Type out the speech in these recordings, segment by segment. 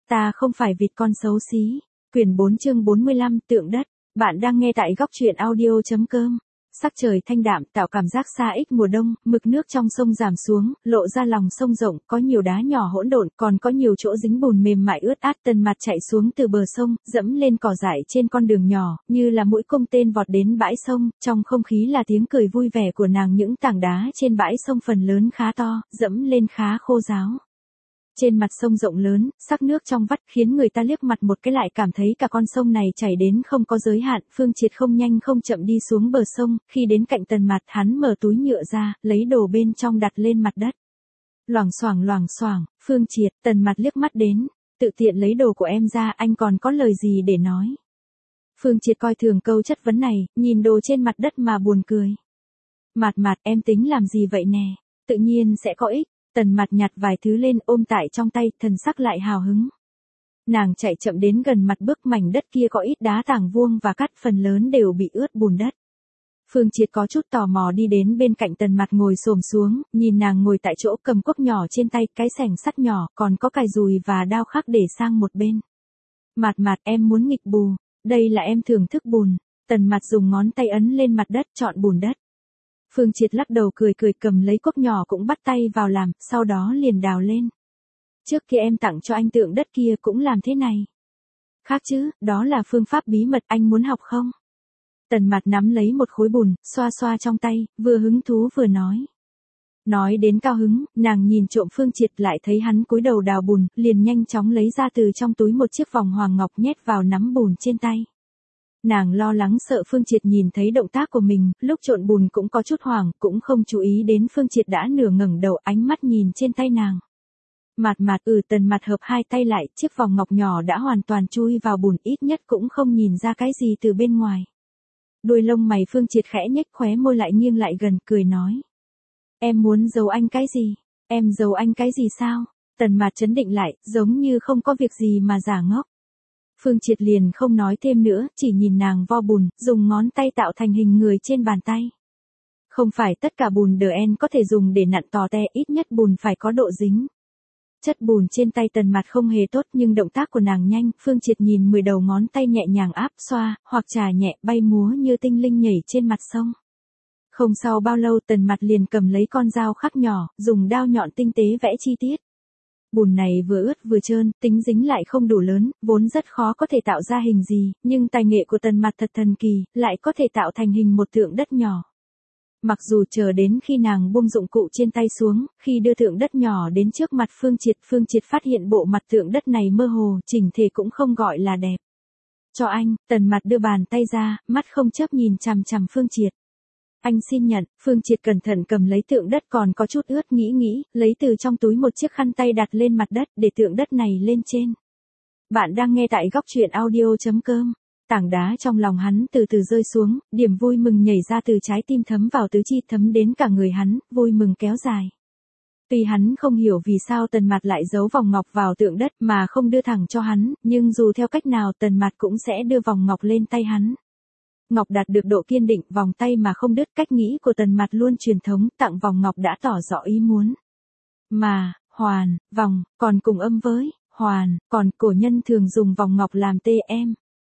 Ta không phải vịt con xấu xí. Quyển 4 chương 45 tượng đất. Bạn đang nghe tại góc truyện audio.com. Sắc trời thanh đạm tạo cảm giác xa ích mùa đông, mực nước trong sông giảm xuống, lộ ra lòng sông rộng, có nhiều đá nhỏ hỗn độn, còn có nhiều chỗ dính bùn mềm mại ướt át. Tần Mạt chạy xuống từ bờ sông, dẫm lên cỏ dại trên con đường nhỏ, như là mũi cung tên vọt đến bãi sông, trong không khí là tiếng cười vui vẻ của nàng. Những tảng đá trên bãi sông phần lớn khá to, dẫm lên khá khô ráo. Trên mặt sông rộng lớn, sắc nước trong vắt khiến người ta liếc mặt một cái lại cảm thấy cả con sông này chảy đến không có giới hạn. Phương Triệt không nhanh không chậm đi xuống bờ sông, khi đến cạnh Tần Mạt hắn mở túi nhựa ra, lấy đồ bên trong đặt lên mặt đất. Loảng xoảng, Phương Triệt, Tần Mạt liếc mắt đến, tự tiện lấy đồ của em ra, anh còn có lời gì để nói. Phương Triệt coi thường câu chất vấn này, nhìn đồ trên mặt đất mà buồn cười. Mạt, em tính làm gì vậy nè, tự nhiên sẽ có ích. Tần Mạt nhặt vài thứ lên ôm tại trong tay, thần sắc lại hào hứng. Nàng chạy chậm đến gần mặt bước mảnh đất kia có ít đá tảng vuông và cát, phần lớn đều bị ướt bùn đất. Phương Triệt có chút tò mò đi đến bên cạnh Tần Mạt ngồi xổm xuống, nhìn nàng ngồi tại chỗ cầm cuốc nhỏ trên tay, cái xẻng sắt nhỏ, còn có cài dùi và đao khắc để sang một bên. Mạt, em muốn nghịch bù, đây là em thưởng thức bùn. Tần Mạt dùng ngón tay ấn lên mặt đất chọn bùn đất. Phương Triệt lắc đầu cười cầm lấy cuốc nhỏ cũng bắt tay vào làm, sau đó liền đào lên. Trước kia em tặng cho anh tượng đất kia cũng làm thế này. Khác chứ, đó là phương pháp bí mật, anh muốn học không? Tần Mạt nắm lấy một khối bùn, xoa trong tay, vừa hứng thú vừa nói. Nói đến cao hứng, nàng nhìn trộm Phương Triệt lại thấy hắn cúi đầu đào bùn, liền nhanh chóng lấy ra từ trong túi một chiếc vòng hoàng ngọc nhét vào nắm bùn trên tay. Nàng lo lắng sợ Phương Triệt nhìn thấy động tác của mình, lúc trộn bùn cũng có chút hoảng, cũng không chú ý đến Phương Triệt đã nửa ngẩng đầu, ánh mắt nhìn trên tay nàng. Mạt, Tần Mạt hợp hai tay lại, chiếc vòng ngọc nhỏ đã hoàn toàn chui vào bùn, ít nhất cũng không nhìn ra cái gì từ bên ngoài. Đuôi lông mày Phương Triệt khẽ nhếch, khóe môi lại nghiêng lại gần, cười nói. Em muốn giấu anh cái gì? Em giấu anh cái gì sao? Tần Mạt trấn định lại, giống như không có việc gì mà giả ngốc. Phương Triệt liền không nói thêm nữa, chỉ nhìn nàng vo bùn, dùng ngón tay tạo thành hình người trên bàn tay. Không phải tất cả bùn DN có thể dùng để nặn tò te, ít nhất bùn phải có độ dính. Chất bùn trên tay Tần Mạt không hề tốt nhưng động tác của nàng nhanh, Phương Triệt nhìn 10 đầu ngón tay nhẹ nhàng áp xoa, hoặc chà nhẹ bay múa như tinh linh nhảy trên mặt sông. Không sau bao lâu Tần Mạt liền cầm lấy con dao khắc nhỏ, dùng đao nhọn tinh tế vẽ chi tiết. Bùn này vừa ướt vừa trơn, tính dính lại không đủ lớn, vốn rất khó có thể tạo ra hình gì, nhưng tài nghệ của Tần Mạt thật thần kỳ, lại có thể tạo thành hình một tượng đất nhỏ. Mặc dù chờ đến khi nàng buông dụng cụ trên tay xuống, khi đưa tượng đất nhỏ đến trước mặt Phương Triệt phát hiện bộ mặt tượng đất này mơ hồ, chỉnh thể cũng không gọi là đẹp. Cho anh, Tần Mạt đưa bàn tay ra, mắt không chớp nhìn chằm chằm Phương Triệt. Anh xin nhận, Phương Triệt cẩn thận cầm lấy tượng đất còn có chút ướt, nghĩ, lấy từ trong túi một chiếc khăn tay đặt lên mặt đất để tượng đất này lên trên. Bạn đang nghe tại góc truyện audio.com. Tảng đá trong lòng hắn từ từ rơi xuống, điểm vui mừng nhảy ra từ trái tim thấm vào tứ chi thấm đến cả người hắn, vui mừng kéo dài. Tuy hắn không hiểu vì sao Tần Mạt lại giấu vòng ngọc vào tượng đất mà không đưa thẳng cho hắn, nhưng dù theo cách nào Tần Mạt cũng sẽ đưa vòng ngọc lên tay hắn. Ngọc đạt được độ kiên định, vòng tay mà không đứt, cách nghĩ của Tần Mạt luôn truyền thống, tặng vòng ngọc đã tỏ rõ ý muốn. Mà, hoàn, vòng, còn cùng âm với, hoàn, còn cổ nhân thường dùng vòng ngọc làm TM.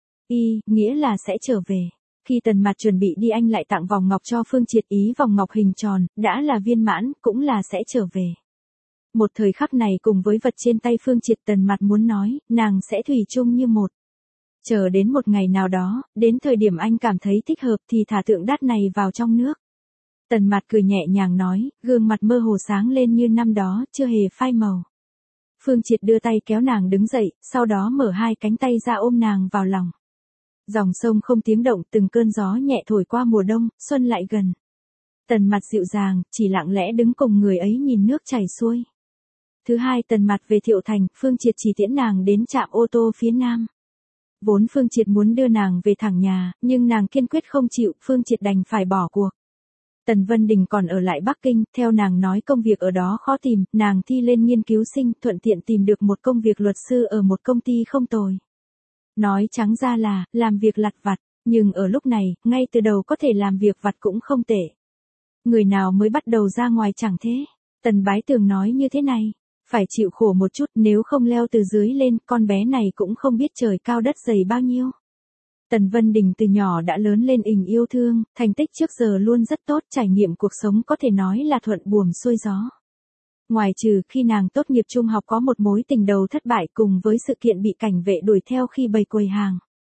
Nghĩa là sẽ trở về. Khi Tần Mạt chuẩn bị đi anh lại tặng vòng ngọc cho Phương Triệt, ý vòng ngọc hình tròn, đã là viên mãn, cũng là sẽ trở về. Một thời khắc này cùng với vật trên tay Phương Triệt Tần Mạt muốn nói, nàng sẽ thủy chung như một. Chờ đến một ngày nào đó, đến thời điểm anh cảm thấy thích hợp thì thả tượng đất này vào trong nước. Tần Mạt cười nhẹ nhàng nói, gương mặt mơ hồ sáng lên như năm đó, chưa hề phai màu. Phương Triệt đưa tay kéo nàng đứng dậy, sau đó mở hai cánh tay ra ôm nàng vào lòng. Dòng sông không tiếng động, từng cơn gió nhẹ thổi qua mùa đông, xuân lại gần. Tần Mạt dịu dàng, chỉ lặng lẽ đứng cùng người ấy nhìn nước chảy xuôi. Thứ hai Tần Mạt về Thiệu Thành, Phương Triệt chỉ tiễn nàng đến trạm ô tô phía nam. Vốn Phương Triệt muốn đưa nàng về thẳng nhà, nhưng nàng kiên quyết không chịu, Phương Triệt đành phải bỏ cuộc. Tần Vân Đình còn ở lại Bắc Kinh, theo nàng nói công việc ở đó khó tìm, nàng thi lên nghiên cứu sinh, thuận tiện tìm được một công việc luật sư ở một công ty không tồi. Nói trắng ra là, làm việc lặt vặt, nhưng ở lúc này, ngay từ đầu có thể làm việc vặt cũng không tệ. Người nào mới bắt đầu ra ngoài chẳng thế. Tần Bái Tường nói như thế này. Phải chịu khổ một chút, nếu không leo từ dưới lên, con bé này cũng không biết trời cao đất dày bao nhiêu. Tần Vân Đình từ nhỏ đã lớn lên tình yêu thương, thành tích trước giờ luôn rất tốt, trải nghiệm cuộc sống có thể nói là thuận buồm xuôi gió. Ngoài trừ khi nàng tốt nghiệp trung học có một mối tình đầu thất bại cùng với sự kiện bị cảnh vệ đuổi theo khi bày quầy hàng.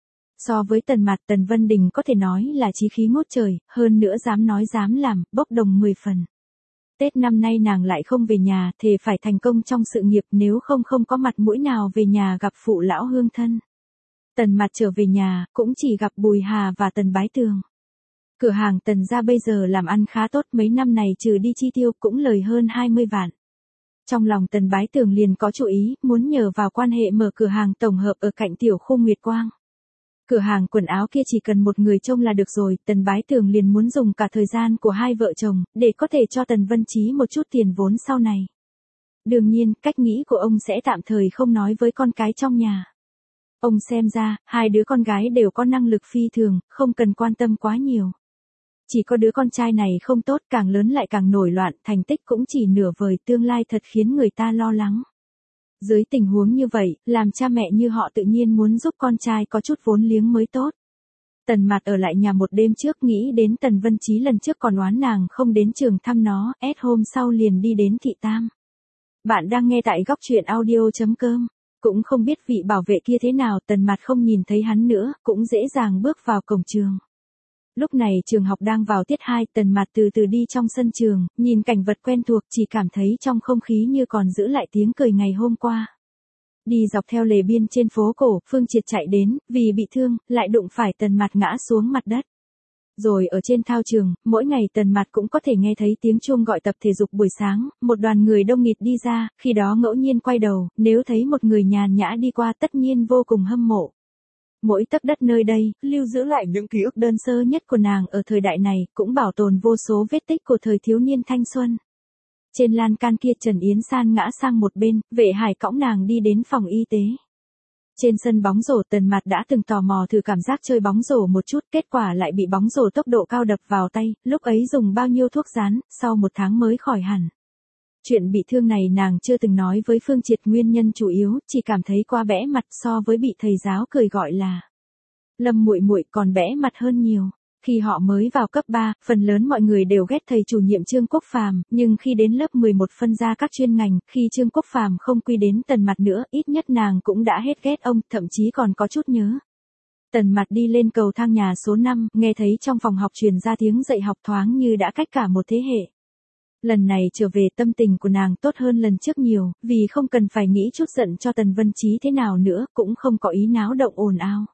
So với Tần Mạt, Tần Vân Đình có thể nói là chí khí ngút trời, hơn nữa dám nói dám làm, bốc đồng 10 phần. Tết năm nay nàng lại không về nhà, thề phải thành công trong sự nghiệp, nếu không có mặt mũi nào về nhà gặp phụ lão hương thân. Tần Mạt trở về nhà, cũng chỉ gặp Bùi Hà và Tần Bái Tường. Cửa hàng Tần gia bây giờ làm ăn khá tốt, mấy năm này trừ đi chi tiêu cũng lời hơn 20 vạn. Trong lòng Tần Bái Tường liền có chủ ý, muốn nhờ vào quan hệ mở cửa hàng tổng hợp ở cạnh tiểu khu Nguyệt Quang. Cửa hàng quần áo kia chỉ cần một người trông là được rồi, Tần Bái Tường liền muốn dùng cả thời gian của hai vợ chồng, để có thể cho Tần Vân Chí một chút tiền vốn sau này. Đương nhiên, cách nghĩ của ông sẽ tạm thời không nói với con cái trong nhà. Ông xem ra, hai đứa con gái đều có năng lực phi thường, không cần quan tâm quá nhiều. Chỉ có đứa con trai này không tốt, càng lớn lại càng nổi loạn, thành tích cũng chỉ nửa vời, tương lai thật khiến người ta lo lắng. Dưới tình huống như vậy, làm cha mẹ như họ tự nhiên muốn giúp con trai có chút vốn liếng mới tốt. Tần Mạt ở lại nhà một đêm trước, nghĩ đến Tần Vân Chí lần trước còn oán nàng không đến trường thăm nó, hôm sau liền đi đến thị tam. Bạn đang nghe tại góc truyện audio.com. Cũng không biết vị bảo vệ kia thế nào, Tần Mạt không nhìn thấy hắn nữa, cũng dễ dàng bước vào cổng trường. Lúc này trường học đang vào tiết 2, Tần Mạt từ từ đi trong sân trường, nhìn cảnh vật quen thuộc, chỉ cảm thấy trong không khí như còn giữ lại tiếng cười ngày hôm qua. Đi dọc theo lề biên trên phố cổ, Phương Triệt chạy đến, vì bị thương, lại đụng phải Tần Mạt ngã xuống mặt đất. Rồi ở trên thao trường, mỗi ngày Tần Mạt cũng có thể nghe thấy tiếng chuông gọi tập thể dục buổi sáng, một đoàn người đông nghịt đi ra, khi đó ngẫu nhiên quay đầu, nếu thấy một người nhàn nhã đi qua tất nhiên vô cùng hâm mộ. Mỗi tấc đất nơi đây, lưu giữ lại những ký ức đơn sơ nhất của nàng ở thời đại này, cũng bảo tồn vô số vết tích của thời thiếu niên thanh xuân. Trên lan can kia Trần Yến San ngã sang một bên, Vệ Hải cõng nàng đi đến phòng y tế. Trên sân bóng rổ, Tần Mạt đã từng tò mò thử cảm giác chơi bóng rổ một chút, kết quả lại bị bóng rổ tốc độ cao đập vào tay, lúc ấy dùng bao nhiêu thuốc rán, sau 1 tháng mới khỏi hẳn. Chuyện bị thương này nàng chưa từng nói với Phương Triệt, nguyên nhân chủ yếu, chỉ cảm thấy quá bẽ mặt, so với bị thầy giáo cười gọi là Lâm muội muội còn bẽ mặt hơn nhiều. Khi họ mới vào cấp 3, phần lớn mọi người đều ghét thầy chủ nhiệm Trương Quốc Phàm, nhưng khi đến lớp 11 phân ra các chuyên ngành, khi Trương Quốc Phàm không quy đến Tần Mạt nữa, ít nhất nàng cũng đã hết ghét ông, thậm chí còn có chút nhớ. Tần Mạt đi lên cầu thang nhà số 5, nghe thấy trong phòng học truyền ra tiếng dạy học, thoáng như đã cách cả một thế hệ. Lần này trở về tâm tình của nàng tốt hơn lần trước nhiều, vì không cần phải nghĩ chút giận cho Tần Vân Chí thế nào nữa, cũng không có ý náo động ồn ào.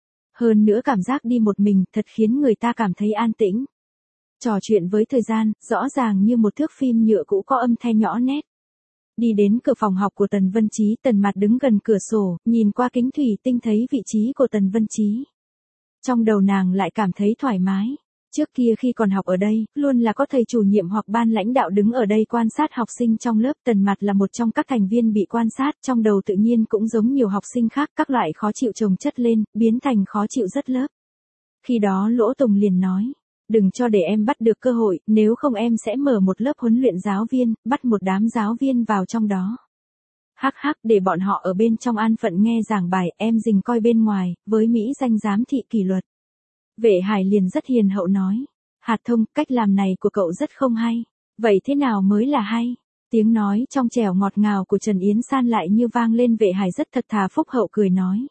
Hơn nữa cảm giác đi một mình thật khiến người ta cảm thấy an tĩnh. Trò chuyện với thời gian, rõ ràng như một thước phim nhựa cũ có âm thanh nhỏ nét. Đi đến cửa phòng học của Tần Vân Chí, Tần Mạt đứng gần cửa sổ, nhìn qua kính thủy tinh thấy vị trí của Tần Vân Chí. Trong đầu nàng lại cảm thấy thoải mái. Trước kia khi còn học ở đây, luôn là có thầy chủ nhiệm hoặc ban lãnh đạo đứng ở đây quan sát học sinh trong lớp. Tần Mạt là một trong các thành viên bị quan sát, trong đầu tự nhiên cũng giống nhiều học sinh khác, các loại khó chịu chồng chất lên, biến thành khó chịu rất lớp. Khi đó Lỗ Tùng liền nói, đừng cho để em bắt được cơ hội, nếu không em sẽ mở một lớp huấn luyện giáo viên, bắt một đám giáo viên vào trong đó. Hắc hắc, để bọn họ ở bên trong an phận nghe giảng bài, em rình coi bên ngoài, với Mỹ danh giám thị kỷ luật. Vệ Hải liền rất hiền hậu nói, Hạt Thông, cách làm này của cậu rất không hay. Vậy thế nào mới là hay? Tiếng nói trong trẻo ngọt ngào của Trần Yến San lại như vang lên. Vệ Hải rất thật thà phúc hậu cười nói,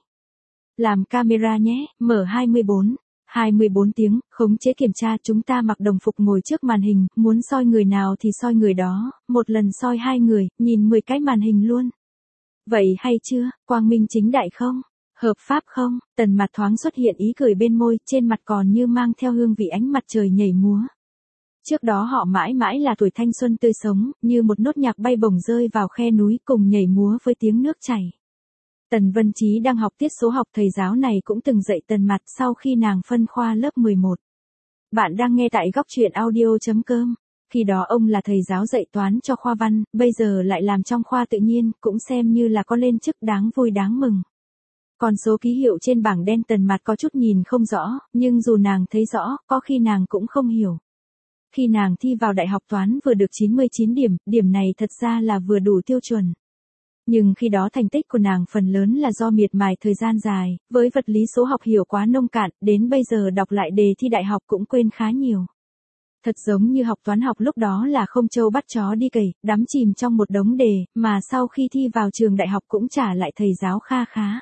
làm camera nhé, mở 24 tiếng, khống chế kiểm tra, chúng ta mặc đồng phục ngồi trước màn hình, muốn soi người nào thì soi người đó, một lần soi 2 người, nhìn 10 cái màn hình luôn. Vậy hay chưa, quang minh chính đại không? Hợp pháp không? Tần Mạt thoáng xuất hiện ý cười bên môi, trên mặt còn như mang theo hương vị ánh mặt trời nhảy múa. Trước đó họ mãi mãi là tuổi thanh xuân tươi sống, như một nốt nhạc bay bổng rơi vào khe núi, cùng nhảy múa với tiếng nước chảy. Tần Vân Chí đang học tiết số học, thầy giáo này cũng từng dạy Tần Mạt sau khi nàng phân khoa lớp 11. Bạn đang nghe tại góc truyện audio.com. Khi đó ông là thầy giáo dạy toán cho khoa văn, bây giờ lại làm trong khoa tự nhiên, cũng xem như là có lên chức đáng vui đáng mừng. Còn số ký hiệu trên bảng đen Tần Mạt có chút nhìn không rõ, nhưng dù nàng thấy rõ, có khi nàng cũng không hiểu. Khi nàng thi vào đại học toán vừa được 99 điểm, điểm này thật ra là vừa đủ tiêu chuẩn. Nhưng khi đó thành tích của nàng phần lớn là do miệt mài thời gian dài, với vật lý số học hiểu quá nông cạn, đến bây giờ đọc lại đề thi đại học cũng quên khá nhiều. Thật giống như học toán học lúc đó là không trâu bắt chó đi cày, đắm chìm trong một đống đề, mà sau khi thi vào trường đại học cũng trả lại thầy giáo kha khá.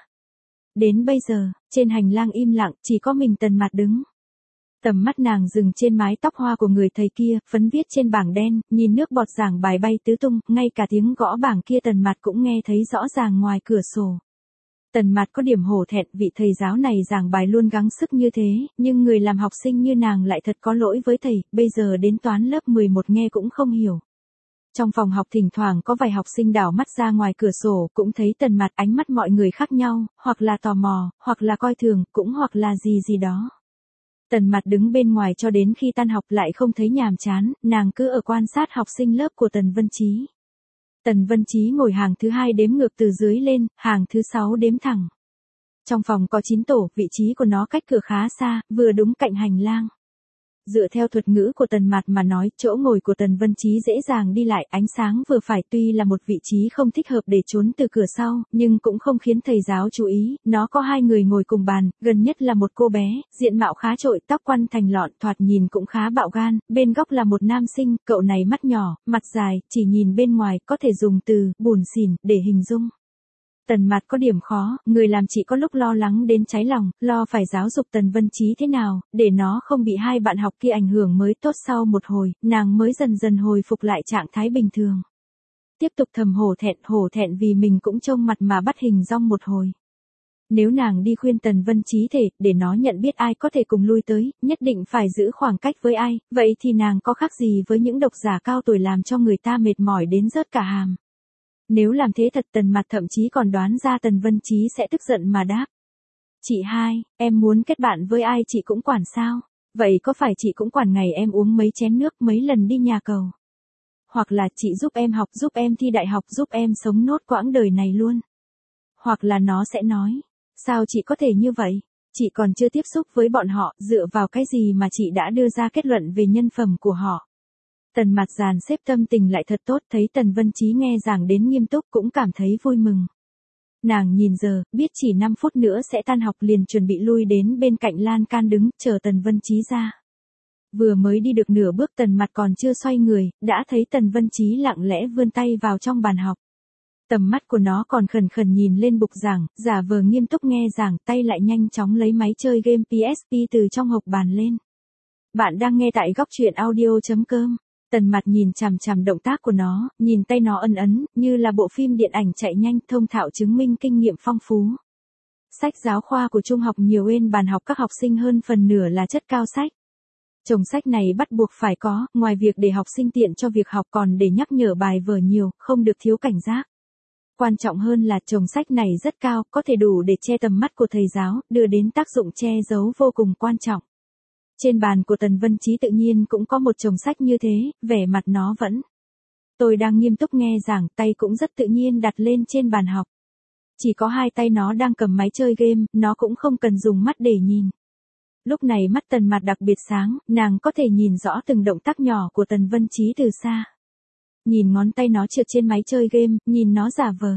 Đến bây giờ, trên hành lang im lặng, chỉ có mình Tần Mạt đứng. Tầm mắt nàng dừng trên mái tóc hoa của người thầy kia, phấn viết trên bảng đen, nhìn nước bọt giảng bài bay tứ tung, ngay cả tiếng gõ bảng kia Tần Mạt cũng nghe thấy rõ ràng ngoài cửa sổ. Tần Mạt có điểm hổ thẹn, vị thầy giáo này giảng bài luôn gắng sức như thế, nhưng người làm học sinh như nàng lại thật có lỗi với thầy, bây giờ đến toán lớp 11 nghe cũng không hiểu. Trong phòng học thỉnh thoảng có vài học sinh đảo mắt ra ngoài cửa sổ, cũng thấy Tần Mạt, ánh mắt mọi người khác nhau, hoặc là tò mò, hoặc là coi thường, cũng hoặc là gì gì đó. Tần Mạt đứng bên ngoài cho đến khi tan học lại không thấy nhàm chán, nàng cứ ở quan sát học sinh lớp của Tần Vân Chí. Tần Vân Chí ngồi hàng thứ 2 đếm ngược từ dưới lên, hàng thứ 6 đếm thẳng. Trong phòng có 9 tổ, vị trí của nó cách cửa khá xa, vừa đúng cạnh hành lang. Dựa theo thuật ngữ của Tần Mạt mà nói, chỗ ngồi của Tần Vân Chí dễ dàng đi lại, ánh sáng vừa phải, tuy là một vị trí không thích hợp để trốn từ cửa sau, nhưng cũng không khiến thầy giáo chú ý, nó có 2 người ngồi cùng bàn, gần nhất là một cô bé, diện mạo khá trội, tóc quăn thành lọn, thoạt nhìn cũng khá bạo gan, bên góc là một nam sinh, cậu này mắt nhỏ, mặt dài, chỉ nhìn bên ngoài, có thể dùng từ, bủn xỉn, để hình dung. Tần Mạt có điểm khó, người làm chị có lúc lo lắng đến cháy lòng, lo phải giáo dục Tần Vân Chí thế nào, để nó không bị 2 bạn học kia ảnh hưởng mới tốt. Sau một hồi, nàng mới dần dần hồi phục lại trạng thái bình thường. Tiếp tục thầm hổ thẹn vì mình cũng trông mặt mà bắt hình dong một hồi. Nếu nàng đi khuyên Tần Vân Chí để nó nhận biết ai có thể cùng lui tới, nhất định phải giữ khoảng cách với ai, vậy thì nàng có khác gì với những độc giả cao tuổi làm cho người ta mệt mỏi đến rớt cả hàm. Nếu làm thế thật, Tần Mạt thậm chí còn đoán ra Tần Vân Chí sẽ tức giận mà đáp. Chị hai, em muốn kết bạn với ai chị cũng quản sao? Vậy có phải chị cũng quản ngày em uống mấy chén nước, mấy lần đi nhà cầu? Hoặc là chị giúp em học, giúp em thi đại học, giúp em sống nốt quãng đời này luôn? Hoặc là nó sẽ nói, sao chị có thể như vậy? Chị còn chưa tiếp xúc với bọn họ, dựa vào cái gì mà chị đã đưa ra kết luận về nhân phẩm của họ? Tần Mạt dàn xếp tâm tình lại thật tốt, thấy Tần Vân Chí nghe giảng đến nghiêm túc cũng cảm thấy vui mừng. Nàng nhìn giờ, biết chỉ 5 phút nữa sẽ tan học, liền chuẩn bị lui đến bên cạnh lan can đứng, chờ Tần Vân Chí ra. Vừa mới đi được nửa bước, Tần Mạt còn chưa xoay người, đã thấy Tần Vân Chí lặng lẽ vươn tay vào trong bàn học. Tầm mắt của nó còn khẩn khẩn nhìn lên bục giảng, giả vờ nghiêm túc nghe giảng, tay lại nhanh chóng lấy máy chơi game PSP từ trong hộc bàn lên. Bạn đang nghe tại góc truyện audio.com. Tần Mạt nhìn chằm chằm động tác của nó, nhìn tay nó ấn ấn, như là bộ phim điện ảnh chạy nhanh, thông thạo chứng minh kinh nghiệm phong phú. Sách giáo khoa của trung học nhiều bên bàn học các học sinh hơn phần nửa là chất cao sách. Chồng sách này bắt buộc phải có, ngoài việc để học sinh tiện cho việc học còn để nhắc nhở bài vở nhiều, không được thiếu cảnh giác. Quan trọng hơn là chồng sách này rất cao, có thể đủ để che tầm mắt của thầy giáo, đưa đến tác dụng che giấu vô cùng quan trọng. Trên bàn của Tần Vân Chí tự nhiên cũng có một chồng sách như thế, vẻ mặt nó vẫn. Tôi đang nghiêm túc nghe giảng, tay cũng rất tự nhiên đặt lên trên bàn học. Chỉ có 2 tay nó đang cầm máy chơi game, nó cũng không cần dùng mắt để nhìn. Lúc này mắt Tần Mạt đặc biệt sáng, nàng có thể nhìn rõ từng động tác nhỏ của Tần Vân Chí từ xa. Nhìn ngón tay nó trượt trên máy chơi game, nhìn nó giả vờ.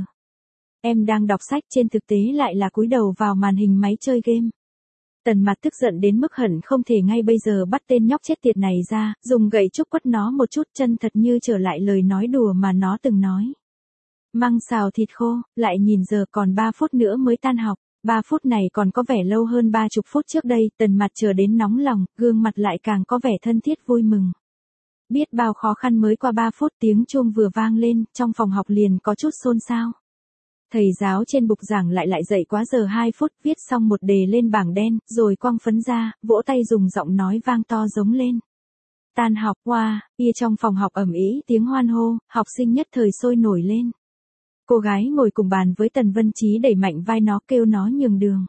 Em đang đọc sách, trên thực tế lại là cúi đầu vào màn hình máy chơi game. Tần Mạt tức giận đến mức hận không thể ngay bây giờ bắt tên nhóc chết tiệt này ra, dùng gậy trúc quất nó một chút, chân thật như trở lại lời nói đùa mà nó từng nói. Măng xào thịt khô, lại nhìn giờ còn 3 phút nữa mới tan học. 3 phút này còn có vẻ lâu hơn 30 phút trước đây, Tần Mạt chờ đến nóng lòng, gương mặt lại càng có vẻ thân thiết vui mừng. Biết bao khó khăn mới qua 3 phút, tiếng chuông vừa vang lên, trong phòng học liền có chút xôn xao. Thầy giáo trên bục giảng lại dậy quá giờ 2 phút, viết xong một đề lên bảng đen, rồi quăng phấn ra, vỗ tay dùng giọng nói vang to giống lên. Tan học, wow, trong phòng học ầm ĩ tiếng hoan hô, học sinh nhất thời sôi nổi lên. Cô gái ngồi cùng bàn với Tần Vân Chí đẩy mạnh vai nó, kêu nó nhường đường.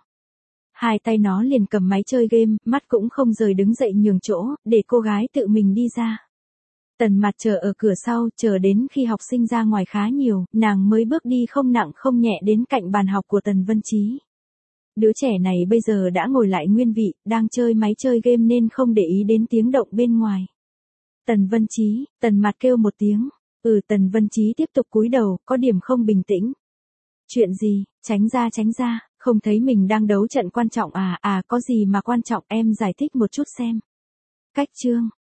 2 tay nó liền cầm máy chơi game, mắt cũng không rời đứng dậy nhường chỗ, để cô gái tự mình đi ra. Tần Mạt chờ ở cửa sau, chờ đến khi học sinh ra ngoài khá nhiều, nàng mới bước đi không nặng không nhẹ đến cạnh bàn học của Tần Vân Chí. Đứa trẻ này bây giờ đã ngồi lại nguyên vị, đang chơi máy chơi game nên không để ý đến tiếng động bên ngoài. Tần Vân Chí, Tần Mạt kêu một tiếng. Tần Vân Chí tiếp tục cúi đầu, có điểm không bình tĩnh. Chuyện gì, tránh ra, không thấy mình đang đấu trận quan trọng à, có gì mà quan trọng em giải thích một chút xem. Cách chương,